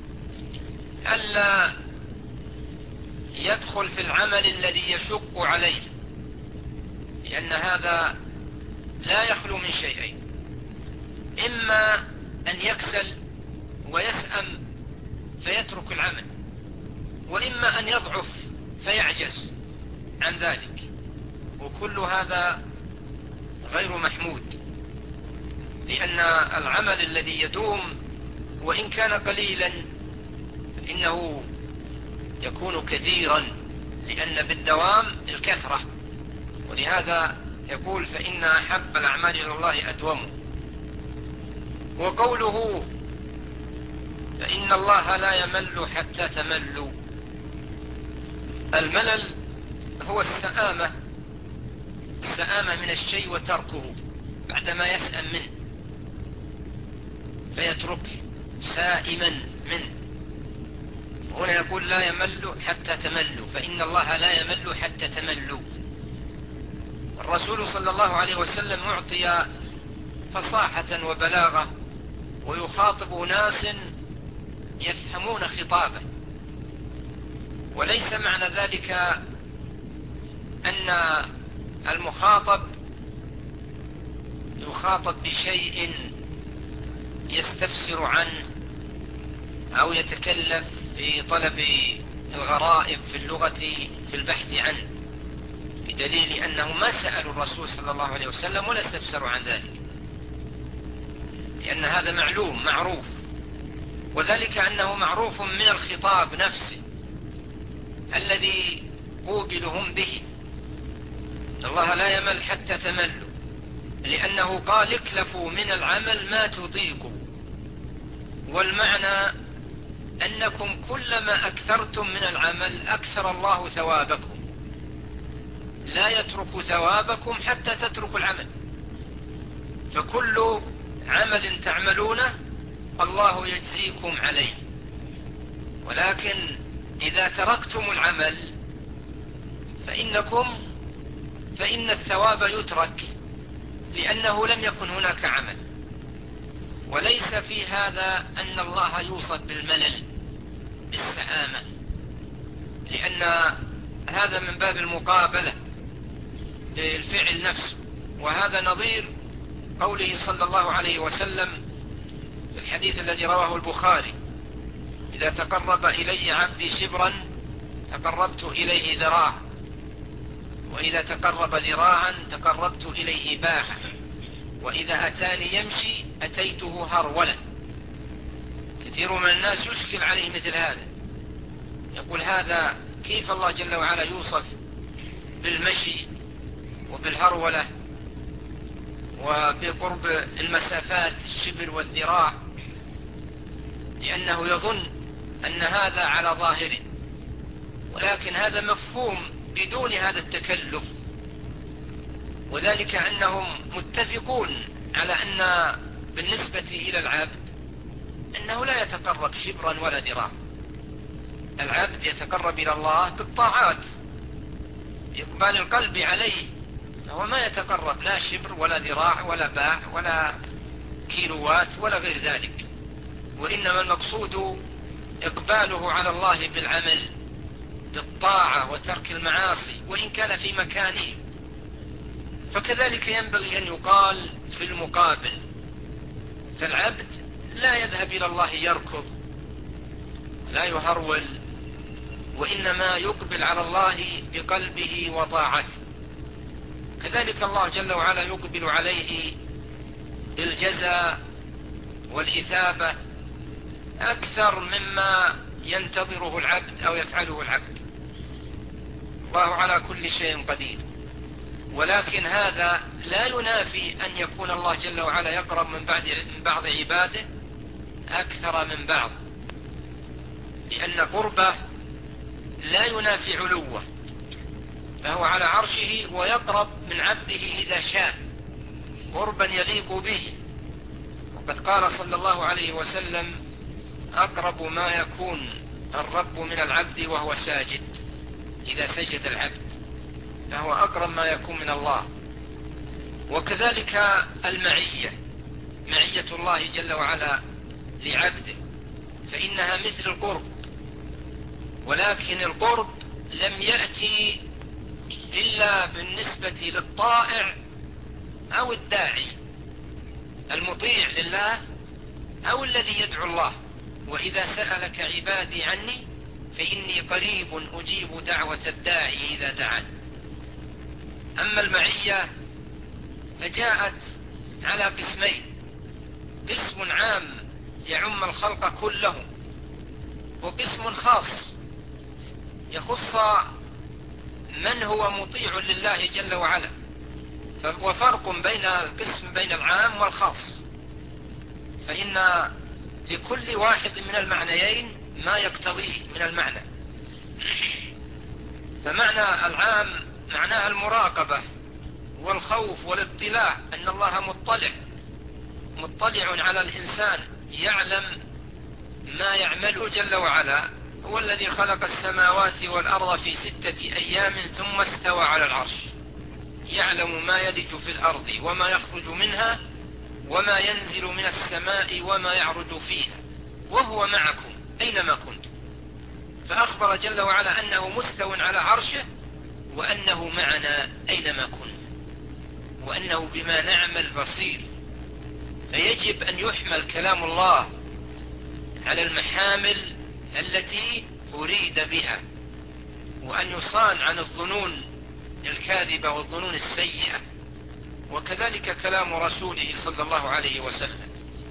ألا يدخل في العمل الذي يشق عليه، لأن هذا لا يخلو من شيئين: إما أن يكسل ويسأم فيترك العمل، وإما أن يضعف فيعجز عن ذلك، وكل هذا غير محمود. لأن العمل الذي يدوم وإن كان قليلا فإنه يكون كثيرا، لأن بالدوام الكثرة. ولهذا يقول فإن أحب الأعمال إلى الله أدومه. وقوله فإن الله لا يمل حتى تملوا، الملل هو السآمة من الشيء وتركه بعدما يسأم منه فيترك سائما منه. هنا يقول لا يمل حتى تملوا، فإن الله لا يمل حتى تملوا. الرسول صلى الله عليه وسلم أعطي فصاحة وبلاغة ويخاطب ناس يفهمون خطابه، وليس معنى ذلك أن المخاطب يخاطب بشيء يستفسر عنه أو يتكلف في طلب الغرائب في اللغة في البحث عنه، بدليل أنه ما سألوا الرسول صلى الله عليه وسلم ولا استفسروا عن ذلك، لأن هذا معلوم معروف، وذلك أنه معروف من الخطاب نفسه الذي قوبلهم به. الله لا يمل حتى تملوا، لأنه قال اكلفوا من العمل ما تطيقوا، والمعنى أنكم كلما أكثرتم من العمل أكثر الله ثوابكم، لا يترك ثوابكم حتى تتركوا العمل. فكل عمل تعملونه الله يجزيكم عليه، ولكن إذا تركتم العمل فإن الثواب يترك، لأنه لم يكن هناك عمل. وليس في هذا أن الله يوصف بالملل بالسآمة، لأن هذا من باب المقابلة للفعل نفسه، وهذا نظير قوله صلى الله عليه وسلم في الحديث الذي رواه البخاري: إذا تقرب إلي عبدي شبرا تقربت إليه ذراعا، وإذا تقرب ذراعا تقربت إليه باعا، وإذا أتاني يمشي أتيته هرولة. كثير من الناس يشكل عليه مثل هذا، يقول هذا كيف الله جل وعلا يوصف بالمشي وبالهرولة وبقرب المسافات الشبر والذراع؟ لأنه يظن أن هذا على ظاهره، ولكن هذا مفهوم بدون هذا التكلف، وذلك أنهم متفقون على أن بالنسبة إلى العبد أنه لا يتقرب شبرا ولا ذراع. العبد يتقرب إلى الله بالطاعات، إقبال القلب عليه، هو ما يتقرب لا شبر ولا ذراع ولا باع ولا كيلوات ولا غير ذلك، وإنما المقصود إقباله على الله بالعمل بالطاعة وترك المعاصي وإن كان في مكانه. فكذلك ينبغي أن يقال في المقابل، فالعبد لا يذهب إلى الله يركض لا يهرول، وإنما يقبل على الله بقلبه وطاعته. كذلك الله جل وعلا يقبل عليه بالجزاء والإثابة أكثر مما ينتظره العبد أو يفعله العبد. الله على كل شيء قدير، ولكن هذا لا ينافي أن يكون الله جل وعلا يقرب من بعض عباده أكثر من بعض، لأن قربه لا ينافي علوه، فهو على عرشه ويقرب من عبده إذا شاء قربا يليق به. وقد قال صلى الله عليه وسلم: أقرب ما يكون الرب من العبد وهو ساجد، إذا سجد العبد فهو أقرب ما يكون من الله. وكذلك المعية، معية الله جل وعلا لعبده، فإنها مثل القرب، ولكن القرب لم يأتي إلا بالنسبة للطائع أو الداعي، المطيع لله أو الذي يدعو الله. وإذا سألك عبادي عني فإني قريب أجيب دعوة الداعي إذا دعان. أما المعية فجاءت على قسمين: قسم عام يعم الخلق كلهم، وقسم خاص يخص من هو مطيع لله جل وعلا. فهو فرق بين القسم بين العام والخاص، فإن لكل واحد من المعنيين ما يقتضيه من المعنى. فمعنى العام معناها المراقبة والخوف والاطلاع، أن الله مطلع على الإنسان، يعلم ما يعمله جل وعلا. هو الذي خلق السماوات والأرض في 6 أيام ثم استوى على العرش، يعلم ما يلج في الأرض وما يخرج منها وما ينزل من السماء وما يعرج فيها، وهو معكم أينما كنتم. فأخبر جل وعلا أنه مستو على عرشه، وأنه معنا أينما كنا، وأنه بما نعمل بصير. فيجب أن يحمل كلام الله على المحامل التي أريد بها، وأن يصان عن الظنون الكاذبة والظنون السيئة. وكذلك كلام رسوله صلى الله عليه وسلم.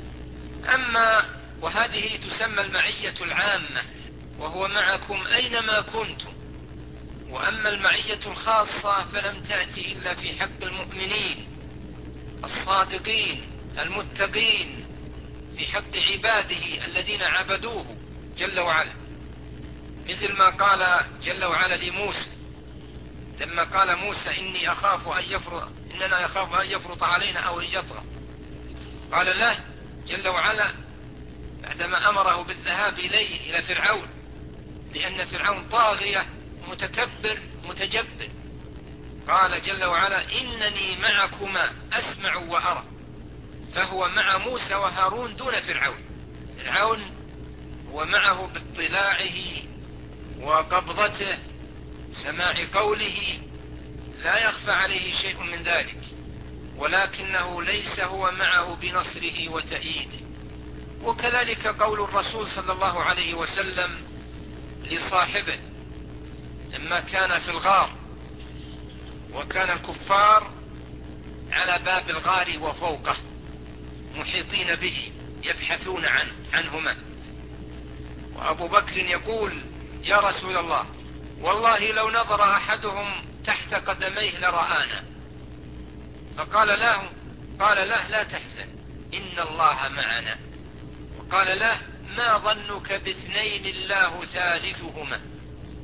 وهذه تسمى المعية العامة، وهو معكم أينما كنتم. وأما المعية الخاصة فلم تأتي إلا في حق المؤمنين الصادقين المتقين، في حق عباده الذين عبدوه جل وعلا، مثل ما قال جل وعلا لموسى لما قال موسى: إننا أخاف أن يفرط علينا أو أن يطغى. قال له جل وعلا بعدما أمره بالذهاب إلى فرعون، لأن فرعون طاغية متكبر متجبر، قال جل وعلا: إنني معكما أسمع وأرى. فهو مع موسى وهارون دون فرعون. فرعون هو معه باطلاعه وقبضته، سماع قوله، لا يخفى عليه شيء من ذلك، ولكنه ليس هو معه بنصره وتأييده. وكذلك قول الرسول صلى الله عليه وسلم لصاحبه لما كان في الغار، وكان الكفار على باب الغار وفوقه محيطين به يبحثون عنهما، وأبو بكر يقول: يا رسول الله، والله لو نظر أحدهم تحت قدميه لرآنا. فقال له: لا تحزن، إن الله معنا. وقال له: ما ظنك باثنين الله ثالثهما.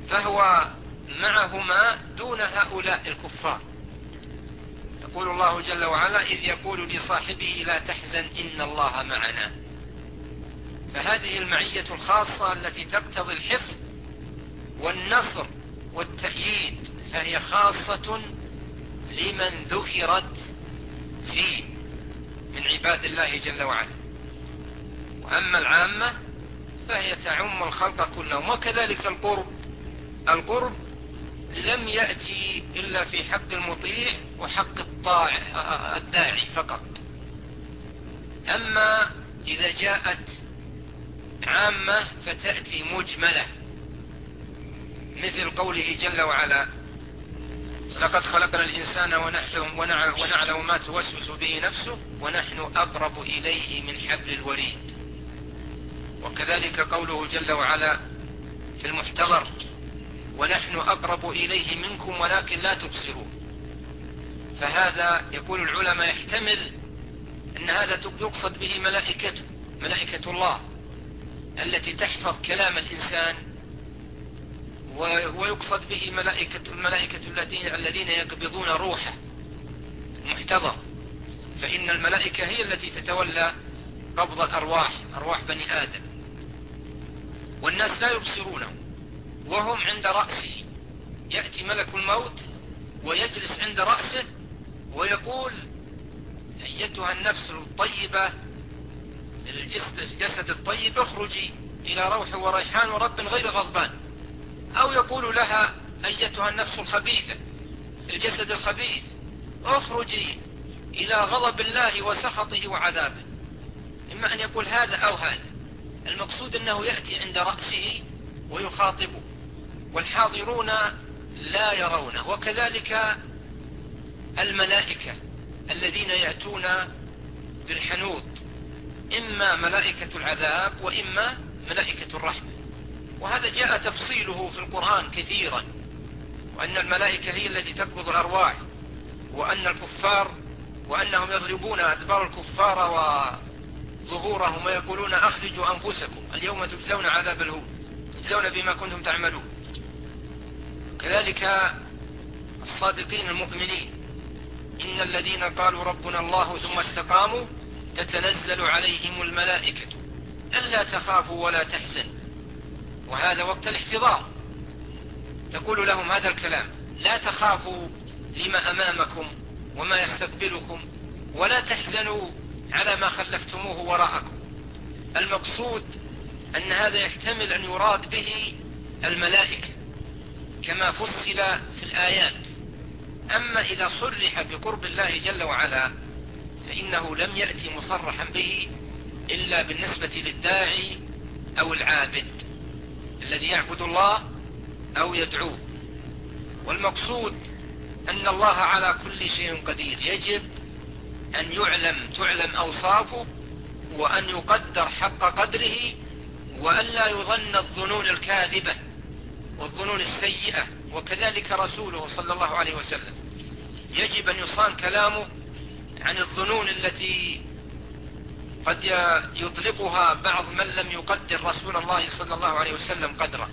فهو معهما دون هؤلاء الكفار. يقول الله جل وعلا: إذ يقول لصاحبه لا تحزن إن الله معنا. فهذه المعية الخاصة التي تقتضي الحفظ والنصر والتأييد، فهي خاصة لمن ذكرت فيه من عباد الله جل وعلا. وأما العامة فهي تعم الخلق كلهم. وكذلك القرب لم يأتي إلا في حق المطيع وحق الداعي فقط. أما إذا جاءت عامة فتأتي مجملة، مثل قوله جل وعلا: لقد خلقنا الإنسان ونعلم ما توسوس به نفسه ونحن أقرب إليه من حبل الوريد. وكذلك قوله جل وعلا في المحتضر: ونحن أقرب إليه منكم ولكن لا تبصرون. فهذا يقول العلماء يحتمل أن هذا يقصد به ملائكة الله التي تحفظ كلام الإنسان، ويقصد به الملائكة الذين يقبضون روحه محتضر، فإن الملائكة هي التي تتولى قبض أرواح بني آدم، والناس لا يبصرونه وهم عند رأسه. يأتي ملك الموت ويجلس عند رأسه ويقول: أيتها النفس الطيبة الجسد الطيب اخرجي إلى روح وريحان ورب غير غضبان. أو يقول لها: أيتها النفس الخبيثة الجسد الخبيث اخرجي إلى غضب الله وسخطه وعذابه. إما أن يقول هذا أو هذا. المقصود أنه يأتي عند رأسه ويخاطبه، والحاضرون لا يرونه. وكذلك الملائكة الذين يأتون بالحنوط، إما ملائكة العذاب وإما ملائكة الرحمة. وهذا جاء تفصيله في القرآن كثيرا، وأن الملائكة هي التي تقبض الأرواح، وأن الكفار وأنهم يضربون أدبار الكفار وظهورهم ويقولون: أخرجوا أنفسكم اليوم تجزون عذاب الهون تجزون بما كنتم تعملون. كذلك الصادقين المؤمنين: إن الذين قالوا ربنا الله ثم استقاموا تتنزل عليهم الملائكة ألا تخافوا ولا تحزنوا. وهذا وقت الاحتضار، تقول لهم هذا الكلام: لا تخافوا لما أمامكم وما يستقبلكم، ولا تحزنوا على ما خلفتموه وراءكم. المقصود أن هذا يحتمل أن يراد به الملائكة كما فصل في الآيات. أما إذا صرح بقرب الله جل وعلا فإنه لم يأتي مصرحا به إلا بالنسبة للداعي أو العابد الذي يعبد الله أو يدعوه. والمقصود أن الله على كل شيء قدير. يجب أن تعلم أوصافه، وأن يقدر حق قدره، وأن لا يظن الظنون الكاذبة والظنون السيئة. وكذلك رسوله صلى الله عليه وسلم يجب أن يصان كلامه عن الظنون التي قد يطلقها بعض من لم يقدر رسول الله صلى الله عليه وسلم قدره.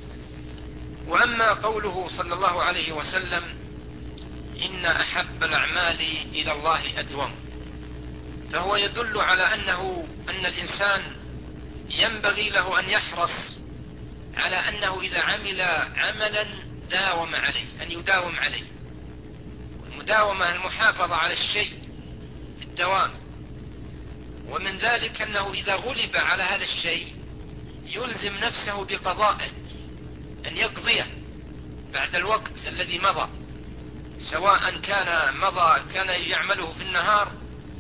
وأما قوله صلى الله عليه وسلم: إن أحب الأعمال إلى الله أدوم، فهو يدل على أن الإنسان ينبغي له أن يحرص على أنه إذا عمل عملا داوم عليه، أن يداوم عليه. والمداومة المحافظة على الشيء في الدوام. ومن ذلك أنه إذا غلب على هذا الشيء يلزم نفسه بقضائه، أن يقضيه بعد الوقت الذي مضى، سواء كان يعمله في النهار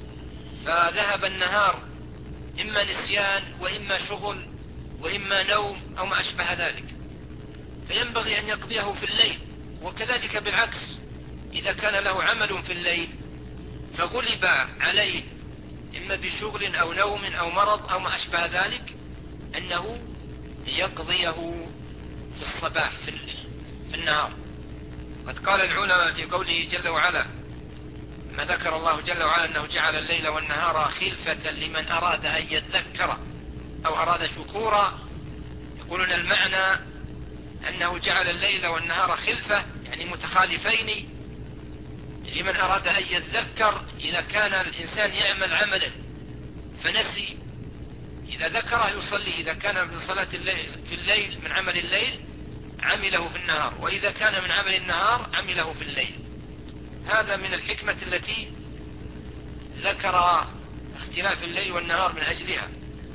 فذهب النهار إما نسيان وإما شغل وإما نوم أو ما أشبه ذلك، فينبغي أن يقضيه في الليل. وكذلك بالعكس، إذا كان له عمل في الليل فغلب عليه إما بشغل أو نوم أو مرض أو ما أشبه ذلك، أنه يقضيه في الصباح في النهار. قد قال العلماء في قوله جل وعلا ما ذكر الله جل وعلا أنه جعل الليل والنهار خلفة لمن أراد أن يذكر أو أراد شكورا، يقولون المعنى أنه جعل الليل والنهار خلفة، يعني متخالفين، لمن أراد أن يذكر إذا كان الإنسان يعمل عملا فنسي، إذا ذكره يصلي، إذا كان من صلاة الليل في الليل من عمل الليل عمله في النهار، وإذا كان من عمل النهار عمله في الليل. هذا من الحكمة التي ذكر اختلاف الليل والنهار من أجلها.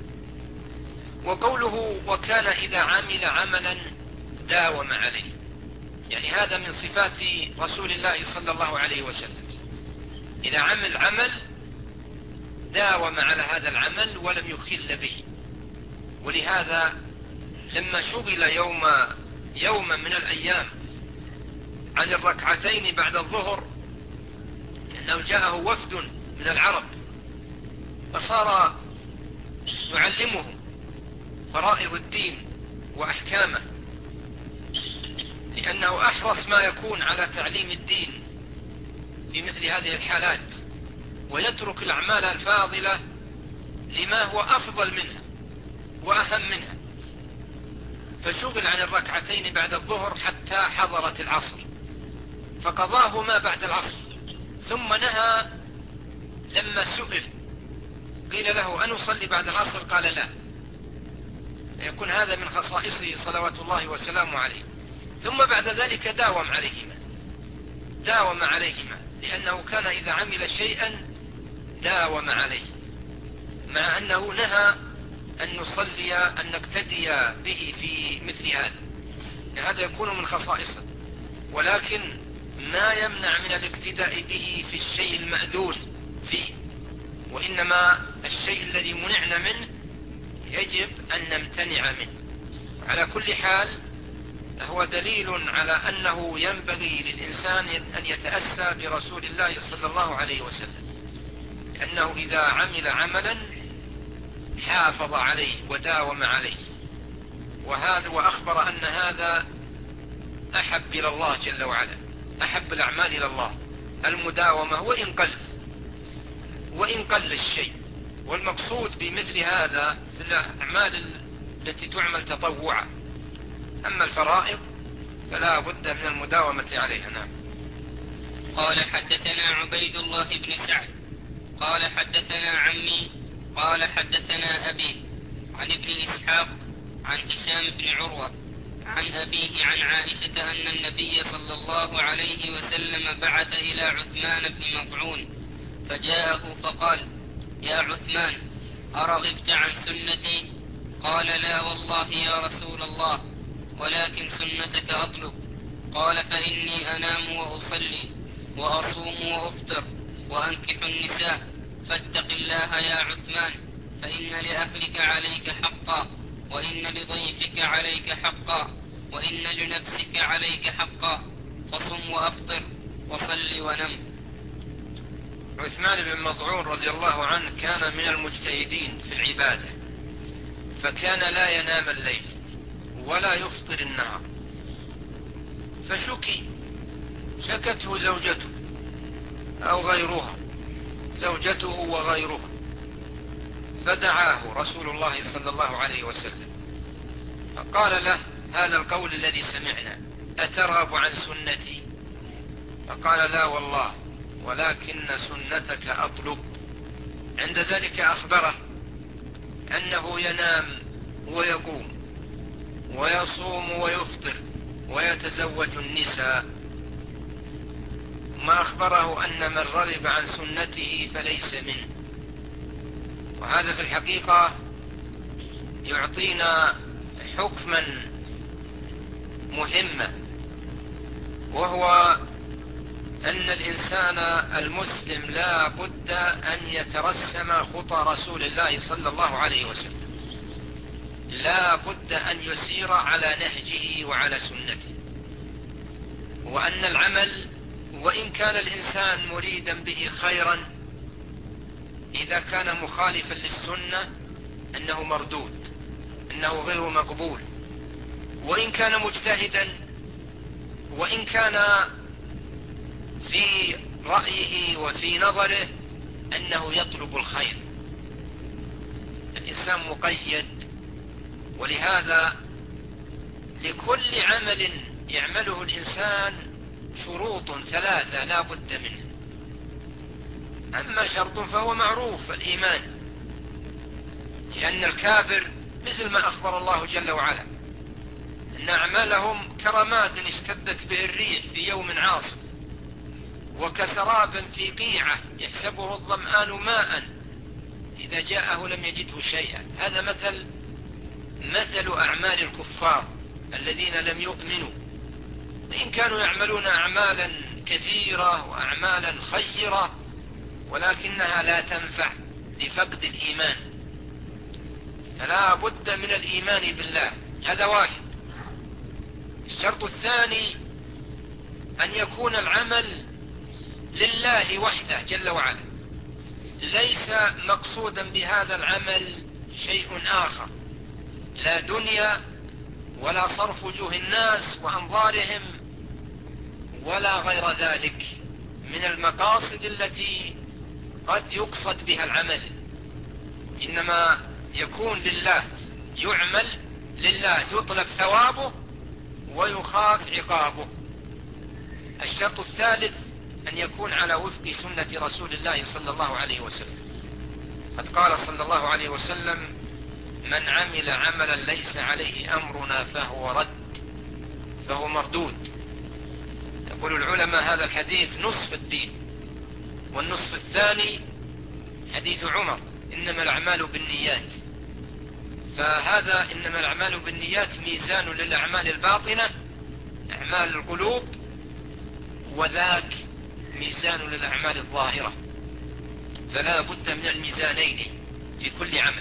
وقوله وكان إذا عمل عملا داوم عليه، يعني هذا من صفات رسول الله صلى الله عليه وسلم، إذا عمل عمل داوم على هذا العمل ولم يخل به. ولهذا لما شغل يوما من الأيام عن الركعتين بعد الظهر، أنه جاءه وفد من العرب فصار يعلمهم فرائض الدين وأحكامه، لأنه أحرص ما يكون على تعليم الدين في مثل هذه الحالات، ويترك الأعمال الفاضلة لما هو أفضل منها وأهم منها. فشغل عن الركعتين بعد الظهر حتى حضرت العصر، فقضاهما بعد العصر، ثم نهى لما سئل قيل له أن أصلي بعد العصر قال لا، يكون هذا من خصائصه صلوات الله وسلامه عليه. ثم بعد ذلك داوم عليهما لأنه كان إذا عمل شيئا داوم عليه، مع أنه نهى أن نصلي أن نقتدي به في مثل هذا يكون من خصائصه، ولكن ما يمنع من الاقتداء به في الشيء المأذون فيه، وإنما الشيء الذي منعنا منه يجب أن نمتنع منه. على كل حال هو دليل على أنه ينبغي للإنسان أن يتأسى برسول الله صلى الله عليه وسلم، أنه إذا عمل عملا حافظ عليه وداوم عليه، وأخبر أن هذا أحب إلى الله جل وعلا، أحب الأعمال إلى الله المداومة وإن قل الشيء. والمقصود بمثل هذا في الأعمال التي تعمل تطوعا، أما الفرائض فلا بد من المداومة عليها. نعم. قال حدثنا عبيد الله بن سعد قال حدثنا عمي قال حدثنا أبي عن ابن إسحاق عن هشام بن عروة عن أبيه عن عائشة أن النبي صلى الله عليه وسلم بعث إلى عثمان بن مطعون فجاءه فقال: يا عثمان، أرغبت عن سنتي؟ قال: لا والله يا رسول الله، ولكن سنتك أطلب. قال: فإني أنام وأصلي وأصوم وأفطر وأنكح النساء، فاتق الله يا عثمان، فإن لأهلك عليك حقا، وإن لضيفك عليك حقا، وإن لنفسك عليك حقا، فصم وأفطر وصل ونم. عثمان بن مطعون رضي الله عنه كان من المجتهدين في العبادة، فكان لا ينام الليل ولا يفطر النهار، شكته زوجته أو غيرها، زوجته وغيرها، فدعاه رسول الله صلى الله عليه وسلم فقال له هذا القول الذي سمعنا: أترغب عن سنتي؟ فقال: لا والله، ولكن سنتك أطلب. عند ذلك أخبره أنه ينام ويقوم ويصوم ويفطر ويتزوج النساء، ما أخبره أن من رغب عن سنته فليس منه. وهذا في الحقيقة يعطينا حكما مهما، وهو أن الإنسان المسلم لا بد أن يترسم خطى رسول الله صلى الله عليه وسلم، لا بد أن يسير على نهجه وعلى سنته، وأن العمل وإن كان الإنسان مريدا به خيرا إذا كان مخالفا للسنة أنه مردود، أنه غير مقبول، وإن كان مجتهدا، وإن كان في رأيه وفي نظره أنه يطلب الخير، الإنسان مقيد. ولهذا لكل عمل يعمله الإنسان شروط 3 لا بد منه. أما شرط فهو معروف، الإيمان، لأن الكافر مثل ما أخبر الله جل وعلا أن أعمالهم كرماد اشتدت به الريح في يوم عاصف، وكسراب في قيعة يحسبه الظمآن ماء إذا جاءه لم يجده شيئا. هذا مثل أعمال الكفار الذين لم يؤمنوا، وإن كانوا يعملون أعمالا كثيرة وأعمالا خيرة، ولكنها لا تنفع لفقد الإيمان. فلا بد من الإيمان بالله، هذا واحد. الشرط الثاني أن يكون العمل لله وحده جل وعلا، ليس مقصودا بهذا العمل شيء آخر، لا دنيا ولا صرف وجوه الناس وأنظارهم ولا غير ذلك من المقاصد التي قد يقصد بها العمل، إنما يكون لله، يعمل لله، يطلب ثوابه ويخاف عقابه. الشرط الثالث أن يكون على وفق سنة رسول الله صلى الله عليه وسلم. قد قال صلى الله عليه وسلم: من عمل عملا ليس عليه أمرنا فهو رد، فهو مردود. يقول العلماء هذا الحديث نصف الدين، والنصف الثاني حديث عمر: إنما الأعمال بالنيات. فهذا إنما الأعمال بالنيات ميزان للأعمال الباطنة، أعمال القلوب، وذاك ميزان للأعمال الظاهرة. فلا بد من الميزانين في كل عمل.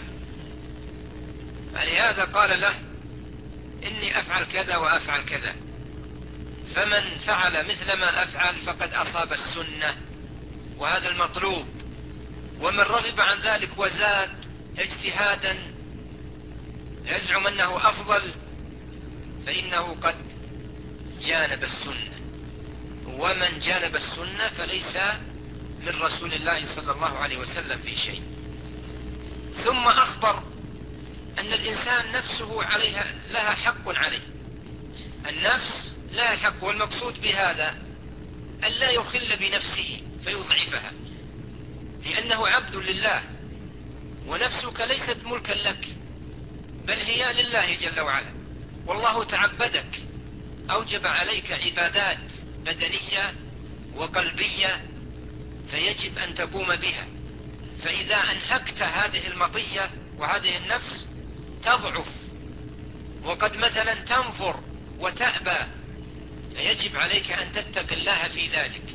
فلهذا قال له: إني أفعل كذا وأفعل كذا، فمن فعل مثل ما أفعل فقد أصاب السنة، وهذا المطلوب. ومن رغب عن ذلك وزاد اجتهادا يزعم أنه أفضل فإنه قد جانب السنة، ومن جانب السنة فليس من رسول الله صلى الله عليه وسلم في شيء. ثم أخبر أن الإنسان نفسه لها حق عليه، النفس لها حق، والمقصود بهذا أن لا يخل بنفسه فيضعفها، لأنه عبد لله، ونفسك ليست ملكا لك، بل هي لله جل وعلا. والله تعبدك، أوجب عليك عبادات بدنية وقلبية، فيجب أن تقوم بها. فإذا أنهكت هذه المطية وهذه النفس تضعف، وقد مثلا تنفر وتأبى، فيجب عليك أن تتق الله في ذلك.